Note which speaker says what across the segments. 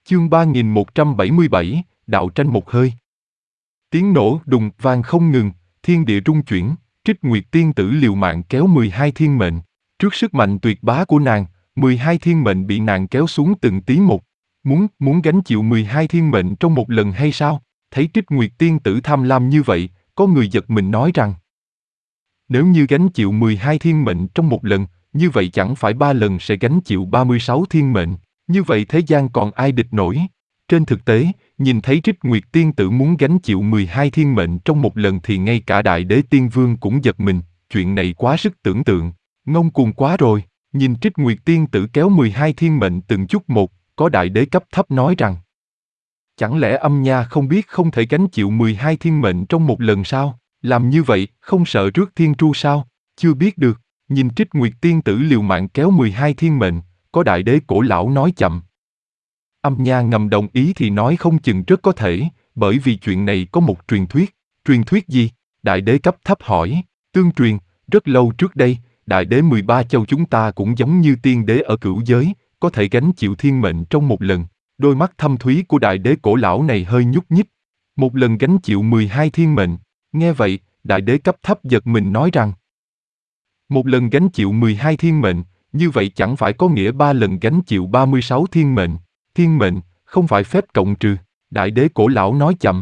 Speaker 1: Chương 3177, đạo tranh một hơi. Tiếng nổ đùng vang không ngừng, thiên địa rung chuyển, Trích Nguyệt tiên tử liều mạng kéo 12 thiên mệnh. Trước sức mạnh tuyệt bá của nàng, 12 thiên mệnh bị nàng kéo xuống từng tí một. Muốn gánh chịu 12 thiên mệnh trong một lần hay sao? Thấy Trích Nguyệt tiên tử tham lam như vậy, có người giật mình nói rằng nếu như gánh chịu 12 thiên mệnh trong một lần, như vậy chẳng phải 3 lần sẽ gánh chịu 36 thiên mệnh. Như vậy thế gian còn ai địch nổi? Trên thực tế, nhìn thấy Trích Nguyệt tiên tử muốn gánh chịu 12 thiên mệnh trong một lần thì ngay cả Đại Đế Tiên Vương cũng giật mình, chuyện này quá sức tưởng tượng, ngông cuồng quá rồi. Nhìn Trích Nguyệt tiên tử kéo 12 thiên mệnh từng chút một, có Đại Đế cấp thấp nói rằng chẳng lẽ Âm Nha không biết không thể gánh chịu 12 thiên mệnh trong một lần sao? Làm như vậy, không sợ rước thiên tru sao? Chưa biết được. Nhìn Trích Nguyệt tiên tử liều mạng kéo 12 thiên mệnh, có Đại Đế Cổ Lão nói chậm. Âm Nha ngầm đồng ý thì nói không chừng rất có thể, bởi vì chuyện này có một truyền thuyết. Truyền thuyết gì? Đại Đế cấp thấp hỏi. Tương truyền, rất lâu trước đây, Đại Đế 13 châu chúng ta cũng giống như tiên đế ở cửu giới, có thể gánh chịu thiên mệnh trong một lần. Đôi mắt thâm thúy của Đại Đế Cổ Lão này hơi nhúc nhích. Một lần gánh chịu 12 thiên mệnh. Nghe vậy, Đại Đế cấp thấp giật mình nói rằng một lần gánh chịu 12 thiên mệnh, như vậy chẳng phải có nghĩa 3 lần gánh chịu 36 thiên mệnh. Thiên mệnh, không phải phép cộng trừ. Đại Đế Cổ Lão nói chậm.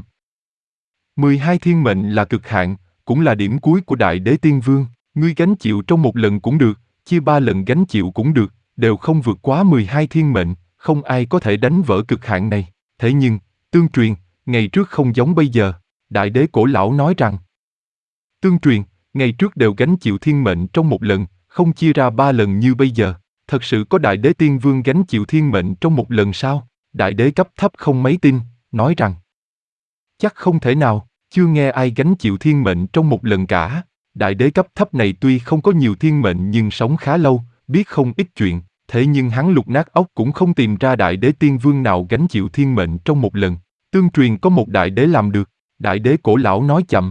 Speaker 1: 12 thiên mệnh là cực hạn, cũng là điểm cuối của Đại Đế Tiên Vương. Ngươi gánh chịu trong một lần cũng được, chia 3 lần gánh chịu cũng được, đều không vượt quá 12 thiên mệnh, không ai có thể đánh vỡ cực hạn này. Thế nhưng, tương truyền, ngày trước không giống bây giờ. Đại Đế Cổ Lão nói rằng tương truyền, ngày trước đều gánh chịu thiên mệnh trong một lần, không chia ra 3 lần như bây giờ. Thật sự có Đại Đế Tiên Vương gánh chịu thiên mệnh trong một lần sao? Đại Đế cấp thấp không mấy tin, nói rằng chắc không thể nào, chưa nghe ai gánh chịu thiên mệnh trong một lần cả. Đại Đế cấp thấp này tuy không có nhiều thiên mệnh nhưng sống khá lâu, biết không ít chuyện, thế nhưng hắn lục nát óc cũng không tìm ra Đại Đế Tiên Vương nào gánh chịu thiên mệnh trong một lần. Tương truyền có một Đại Đế làm được. Đại Đế Cổ Lão nói chậm.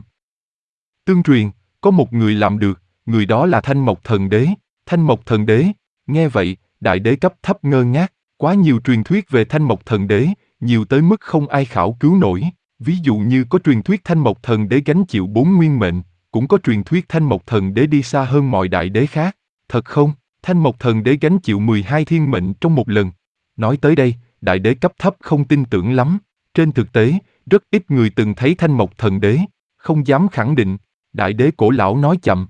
Speaker 1: Tương truyền, có một người làm được, người đó là Thanh Mộc Thần Đế. Thanh Mộc Thần Đế. Nghe vậy, Đại Đế cấp thấp ngơ ngác, quá nhiều truyền thuyết về Thanh Mộc Thần Đế, nhiều tới mức không ai khảo cứu nổi. Ví dụ như có truyền thuyết Thanh Mộc Thần Đế gánh chịu 4 nguyên mệnh, cũng có truyền thuyết Thanh Mộc Thần Đế đi xa hơn mọi đại đế khác. Thật không? Thanh Mộc Thần Đế gánh chịu 12 thiên mệnh trong một lần. Nói tới đây, Đại Đế cấp thấp không tin tưởng lắm. Trên thực tế, rất ít người từng thấy Thanh Mộc Thần Đế, không dám khẳng định. Đại Đế Cổ Lão nói chậm.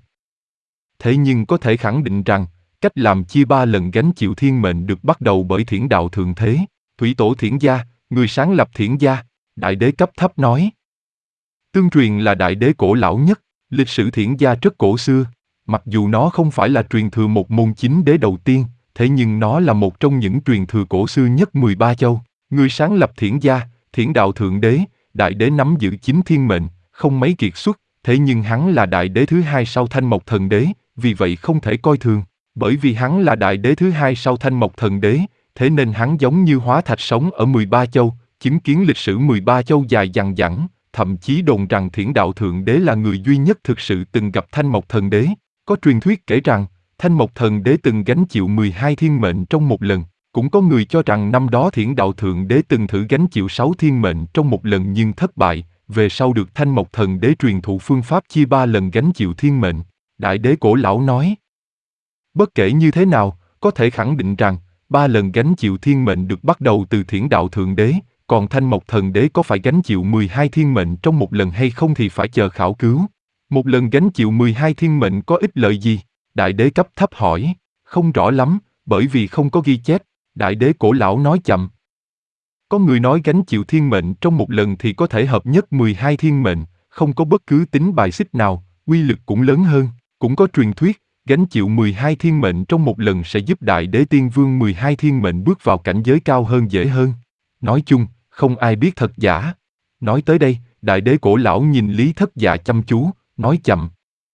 Speaker 1: Thế nhưng có thể khẳng định rằng, cách làm chia 3 lần gánh chịu thiên mệnh được bắt đầu bởi Thiển Đạo Thượng Thế, Thủy Tổ Thiển Gia, người sáng lập Thiển Gia. Đại Đế cấp thấp nói. Tương truyền là Đại Đế cổ lão nhất, lịch sử Thiển Gia rất cổ xưa. Mặc dù nó không phải là truyền thừa một môn chính đế đầu tiên, thế nhưng nó là một trong những truyền thừa cổ xưa nhất 13 châu. Người sáng lập Thiển Gia, Thiển Đạo Thượng Đế, Đại Đế nắm giữ 9 thiên mệnh, không mấy kiệt xuất, thế nhưng hắn là Đại Đế thứ hai sau Thanh Mộc Thần Đế, vì vậy không thể coi thường. Bởi vì hắn là Đại Đế thứ hai sau Thanh Mộc Thần Đế, thế nên hắn giống như hóa thạch sống ở 13 châu, chứng kiến lịch sử 13 châu dài dằng dẳng, thậm chí đồn rằng Thiển Đạo Thượng Đế là người duy nhất thực sự từng gặp Thanh Mộc Thần Đế. Có truyền thuyết kể rằng, Thanh Mộc Thần Đế từng gánh chịu 12 thiên mệnh trong một lần. Cũng có người cho rằng năm đó Thiển Đạo Thượng Đế từng thử gánh chịu 6 thiên mệnh trong một lần nhưng thất bại, về sau được Thanh Mộc Thần Đế truyền thụ phương pháp chia 3 lần gánh chịu thiên mệnh. Đại Đế Cổ Lão nói. Bất kể như thế nào, có thể khẳng định rằng, 3 lần gánh chịu thiên mệnh được bắt đầu từ Thiển Đạo Thượng Đế, còn Thanh Mộc Thần Đế có phải gánh chịu 12 thiên mệnh trong một lần hay không thì phải chờ khảo cứu. Một lần gánh chịu 12 thiên mệnh có ích lợi gì? Đại Đế cấp thấp hỏi. Không rõ lắm, bởi vì không có ghi chép. Đại Đế Cổ Lão nói chậm. Có người nói gánh chịu thiên mệnh trong một lần thì có thể hợp nhất 12 thiên mệnh, không có bất cứ tính bài xích nào, uy lực cũng lớn hơn. Cũng có truyền thuyết, gánh chịu 12 thiên mệnh trong một lần sẽ giúp Đại Đế Tiên Vương 12 thiên mệnh bước vào cảnh giới cao hơn dễ hơn. Nói chung, không ai biết thật giả. Nói tới đây, Đại Đế Cổ Lão nhìn Lý Thất Dạ chăm chú, nói chậm.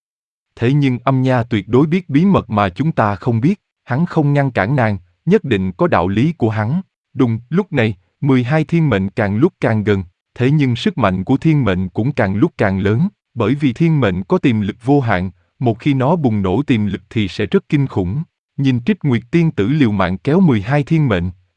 Speaker 1: Thế nhưng Âm Nha tuyệt đối biết bí mật mà chúng ta không biết, hắn không ngăn cản nàng, nhất định có đạo lý của hắn. Đúng, lúc này, 12 thiên mệnh càng lúc càng gần, thế nhưng sức mạnh của thiên mệnh cũng càng lúc càng lớn, bởi vì thiên mệnh có tiềm lực vô hạn, một khi nó bùng nổ tiềm lực thì sẽ rất kinh khủng. Nhìn Trích Nguyệt tiên tử liều mạng kéo 12 thiên mệnh,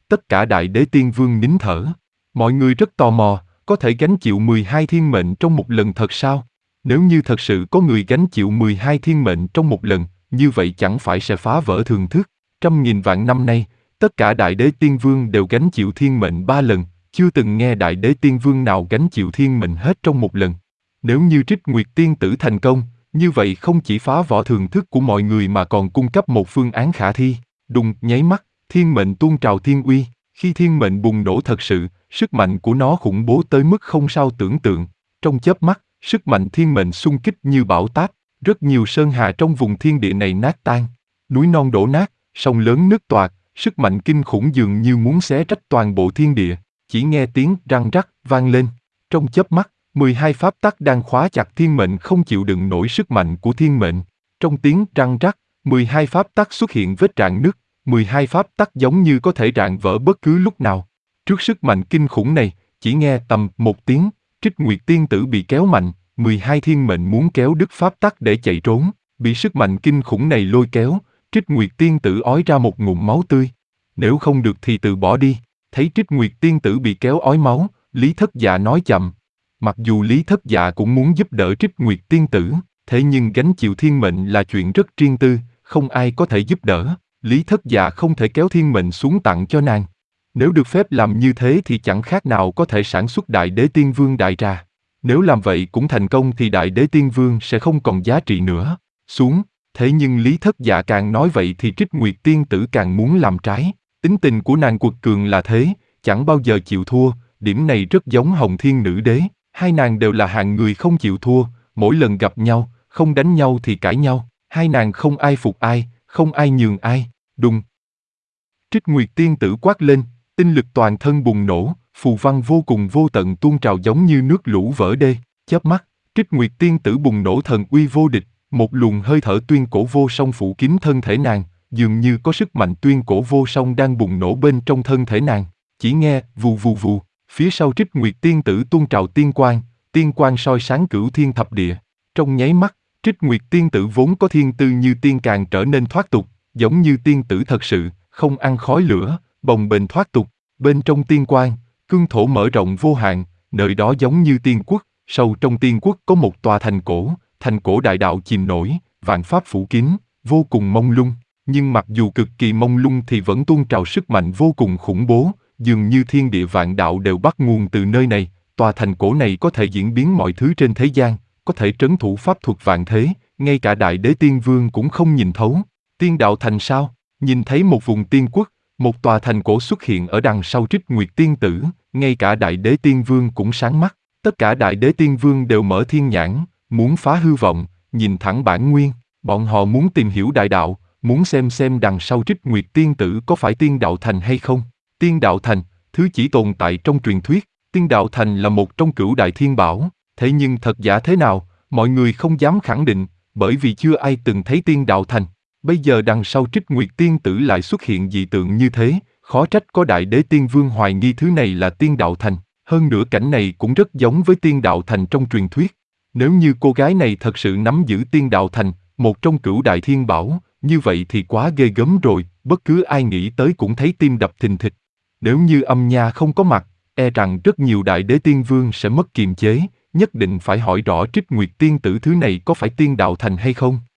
Speaker 1: Tất cả đại đế tiên vương nín thở. Mọi người rất tò mò, có thể gánh chịu 12 thiên mệnh trong một lần thật sao? Nếu như thật sự có người gánh chịu 12 thiên mệnh trong một lần, như vậy chẳng phải sẽ phá vỡ thường thức. Trăm nghìn vạn năm nay, tất cả đại đế tiên vương đều gánh chịu thiên mệnh 3 lần, chưa từng nghe đại đế tiên vương nào gánh chịu thiên mệnh hết trong một lần. Nếu như Trích Nguyệt tiên tử thành công, như vậy không chỉ phá vỡ thường thức của mọi người mà còn cung cấp một phương án khả thi. Đùng, nháy mắt, thiên mệnh tuôn trào thiên uy. Khi thiên mệnh bùng nổ thật sự, sức mạnh của nó khủng bố tới mức không sao tưởng tượng. Trong chớp mắt, sức mạnh thiên mệnh xung kích như bão táp, rất nhiều sơn hà trong vùng thiên địa này nát tan. Núi non đổ nát, sông lớn nứt toạc, sức mạnh kinh khủng dường như muốn xé rách toàn bộ thiên địa. Chỉ nghe tiếng răng rắc vang lên. Trong chớp mắt, 12 pháp tắc đang khóa chặt thiên mệnh không chịu đựng nổi sức mạnh của thiên mệnh. Trong tiếng răng rắc, 12 pháp tắc xuất hiện vết rạn nứt, 12 pháp tắc giống như có thể rạn vỡ bất cứ lúc nào. Trước sức mạnh kinh khủng này, chỉ nghe tầm một tiếng, Trích Nguyệt tiên tử bị kéo mạnh, 12 thiên mệnh muốn kéo đứt pháp tắc để chạy trốn, bị sức mạnh kinh khủng này lôi kéo, Trích Nguyệt tiên tử ói ra một ngụm máu tươi. Nếu không được thì từ bỏ đi. Thấy Trích Nguyệt tiên tử bị kéo ói máu, Lý Thất Dạ nói chậm. Mặc dù Lý Thất Dạ cũng muốn giúp đỡ Trích Nguyệt tiên tử, thế nhưng gánh chịu thiên mệnh là chuyện rất riêng tư, không ai có thể giúp đỡ. Lý Thất Dạ không thể kéo thiên mệnh xuống tặng cho nàng. Nếu được phép làm như thế thì chẳng khác nào có thể sản xuất đại đế tiên vương đại trà. Nếu làm vậy cũng thành công thì đại đế tiên vương sẽ không còn giá trị nữa. Xuống, thế nhưng Lý Thất Dạ càng nói vậy thì Trích Nguyệt tiên tử càng muốn làm trái. Tính tình của nàng quật cường là thế, chẳng bao giờ chịu thua, điểm này rất giống Hồng Thiên Nữ Đế. Hai nàng đều là hạng người không chịu thua, mỗi lần gặp nhau, không đánh nhau thì cãi nhau. Hai nàng không ai phục ai, không ai nhường ai. Đùng. Trích Nguyệt tiên tử quát lên, tinh lực toàn thân bùng nổ, phù văn vô cùng vô tận tuôn trào giống như nước lũ vỡ đê. Chớp mắt, Trích Nguyệt tiên tử bùng nổ thần uy vô địch, một luồng hơi thở tuyên cổ vô song phủ kín thân thể nàng, dường như có sức mạnh tuyên cổ vô song đang bùng nổ bên trong thân thể nàng. Chỉ nghe vù vù vù, phía sau Trích Nguyệt tiên tử tuôn trào tiên quang soi sáng cửu thiên thập địa. Trong nháy mắt, Trích Nguyệt tiên tử vốn có thiên tư như tiên càng trở nên thoát tục, giống như tiên tử thật sự, không ăn khói lửa, bồng bềnh thoát tục. Bên trong tiên quang, cương thổ mở rộng vô hạn, nơi đó giống như tiên quốc, sâu trong tiên quốc có một tòa thành cổ đại đạo chìm nổi, vạn pháp phủ kín, vô cùng mông lung. Nhưng mặc dù cực kỳ mông lung thì vẫn tuôn trào sức mạnh vô cùng khủng bố, dường như thiên địa vạn đạo đều bắt nguồn từ nơi này. Tòa thành cổ này có thể diễn biến mọi thứ trên thế gian, có thể trấn thủ pháp thuật vạn thế, ngay cả đại đế tiên vương cũng không nhìn thấu. Tiên đạo thành sao? Nhìn thấy một vùng tiên quốc, một tòa thành cổ xuất hiện ở đằng sau Trích Nguyệt tiên tử, ngay cả đại đế tiên vương cũng sáng mắt. Tất cả đại đế tiên vương đều mở thiên nhãn, muốn phá hư vọng, nhìn thẳng bản nguyên. Bọn họ muốn tìm hiểu đại đạo, muốn xem đằng sau Trích Nguyệt tiên tử có phải tiên đạo thành hay không. Tiên đạo thành, thứ chỉ tồn tại trong truyền thuyết. Tiên đạo thành là một trong cửu đại thiên bảo, thế nhưng thật giả thế nào, mọi người không dám khẳng định, bởi vì chưa ai từng thấy tiên đạo thành. Bây giờ đằng sau Trích Nguyệt tiên tử lại xuất hiện dị tượng như thế, khó trách có đại đế tiên vương hoài nghi thứ này là tiên đạo thành. Hơn nữa cảnh này cũng rất giống với tiên đạo thành trong truyền thuyết. Nếu như cô gái này thật sự nắm giữ tiên đạo thành, một trong cửu đại thiên bảo, như vậy thì quá ghê gớm rồi, bất cứ ai nghĩ tới cũng thấy tim đập thình thịch. Nếu như Âm Nha không có mặt, e rằng rất nhiều đại đế tiên vương sẽ mất kiềm chế, nhất định phải hỏi rõ Trích Nguyệt tiên tử thứ này có phải tiên đạo thành hay không.